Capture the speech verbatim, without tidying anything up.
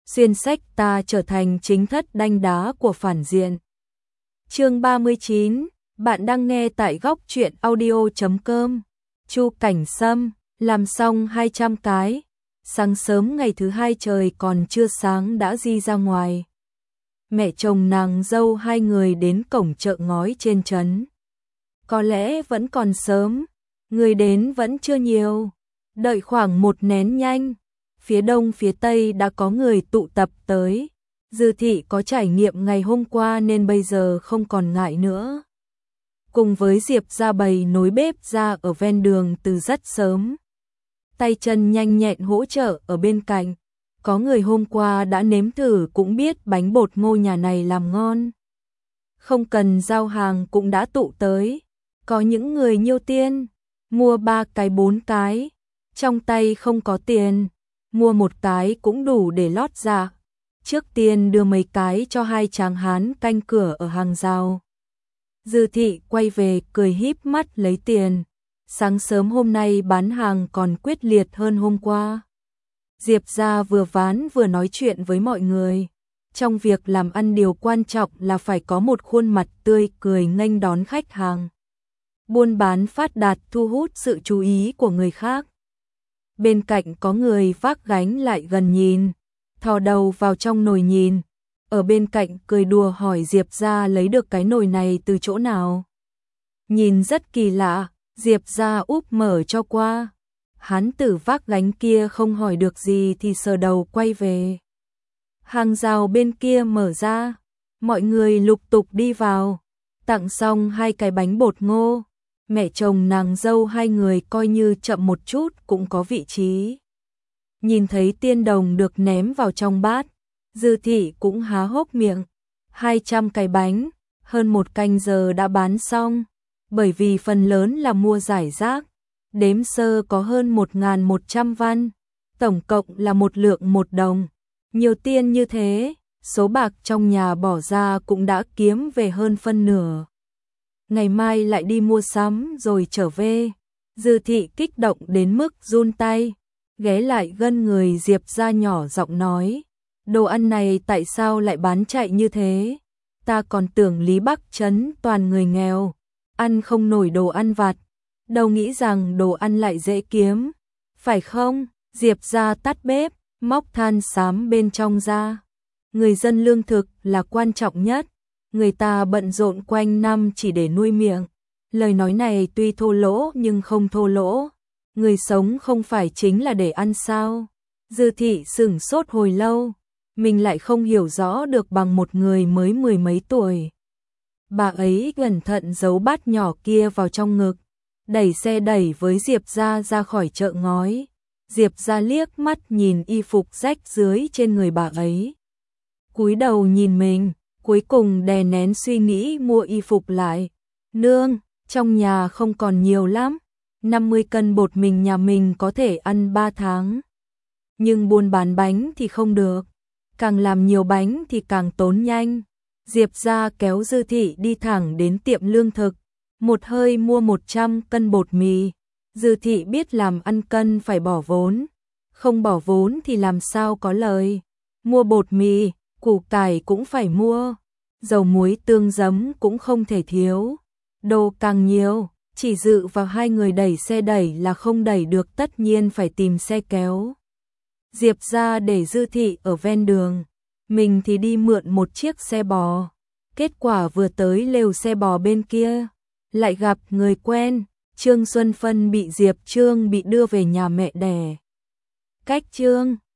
xuyên sách ta trở thành chính thất đanh đá của phản diện. Chương ba mươi chín, bạn đang nghe tại góc truyện audio chấm com. Chu Cảnh Sâm, làm xong hai trăm cái. Sáng sớm ngày thứ hai trời còn chưa sáng đã di ra ngoài. Mẹ chồng nàng dâu hai người đến cổng chợ ngói trên trấn. Có lẽ vẫn còn sớm, người đến vẫn chưa nhiều. Đợi khoảng một nén nhanh, phía đông phía tây đã có người tụ tập tới. Dư thị có trải nghiệm ngày hôm qua nên bây giờ không còn ngại nữa. Cùng với Diệp ra bày nối bếp ra ở ven đường từ rất sớm. Tay chân nhanh nhẹn hỗ trợ ở bên cạnh. Có người hôm qua đã nếm thử cũng biết bánh bột ngô nhà này làm ngon. Không cần giao hàng cũng đã tụ tới. Có những người nhiêu tiền, mua ba cái bốn cái, trong tay không có tiền, mua một cái cũng đủ để lót dạ. Trước tiên đưa mấy cái cho hai tráng hán canh cửa ở hàng rào. Dư thị quay về cười híp mắt lấy tiền. Sáng sớm hôm nay bán hàng còn quyết liệt hơn hôm qua. Diệp ra vừa ván vừa nói chuyện với mọi người. Trong việc làm ăn điều quan trọng là phải có một khuôn mặt tươi cười nghênh đón khách hàng. Buôn bán phát đạt thu hút sự chú ý của người khác. Bên cạnh có người vác gánh lại gần nhìn, thò đầu vào trong nồi nhìn. Ở bên cạnh cười đùa hỏi Diệp ra lấy được cái nồi này từ chỗ nào. Nhìn rất kỳ lạ, Diệp ra úp mở cho qua. Hán tử vác gánh kia không hỏi được gì thì sờ đầu quay về. Hàng rào bên kia mở ra, mọi người lục tục đi vào. Tặng xong hai cái bánh bột ngô. Mẹ chồng nàng dâu hai người coi như chậm một chút cũng có vị trí. Nhìn thấy tiên đồng được ném vào trong bát, Dư thị cũng há hốc miệng. hai trăm cái bánh, hơn một canh giờ đã bán xong, bởi vì phần lớn là mua giải rác. Đếm sơ có hơn một nghìn một trăm văn, tổng cộng là một lượng một đồng. Nhiều tiền như thế, số bạc trong nhà bỏ ra cũng đã kiếm về hơn phân nửa. Ngày mai lại đi mua sắm rồi trở về. Dư thị kích động đến mức run tay, ghé lại gần người Diệp ra nhỏ giọng nói. Đồ ăn này tại sao lại bán chạy như thế? Ta còn tưởng Lý Bắc Trấn toàn người nghèo, ăn không nổi đồ ăn vặt. Đâu nghĩ rằng đồ ăn lại dễ kiếm. Phải không? Diệp ra tắt bếp, móc than xám bên trong ra. Người dân lương thực là quan trọng nhất. Người ta bận rộn quanh năm chỉ để nuôi miệng. Lời nói này tuy thô lỗ nhưng không thô lỗ. Người sống không phải chính là để ăn sao? Dư thị sửng sốt hồi lâu. Mình lại không hiểu rõ được bằng một người mới mười mấy tuổi. Bà ấy cẩn thận giấu bát nhỏ kia vào trong ngực. Đẩy xe đẩy với Diệp ra ra khỏi chợ ngói. Diệp ra liếc mắt nhìn y phục rách dưới trên người bà ấy. Cúi đầu nhìn mình. Cuối cùng đè nén suy nghĩ mua y phục lại. Nương, trong nhà không còn nhiều lắm. năm mươi cân bột mình nhà mình có thể ăn ba tháng. Nhưng buôn bán bánh thì không được. Càng làm nhiều bánh thì càng tốn nhanh. Diệp ra kéo Dư thị đi thẳng đến tiệm lương thực. Một hơi mua một trăm cân bột mì. Dư thị biết làm ăn cân phải bỏ vốn. Không bỏ vốn thì làm sao có lời. Mua bột mì, củ cải cũng phải mua. Dầu muối tương giấm cũng không thể thiếu. Đồ càng nhiều, chỉ dự vào hai người đẩy xe đẩy là không đẩy được, tất nhiên phải tìm xe kéo. Diệp ra để Dư thị ở ven đường. Mình thì đi mượn một chiếc xe bò. Kết quả vừa tới lều xe bò bên kia, lại gặp người quen. Trương Xuân Phân bị Diệp Trương bị đưa về nhà mẹ đẻ. Cách Trương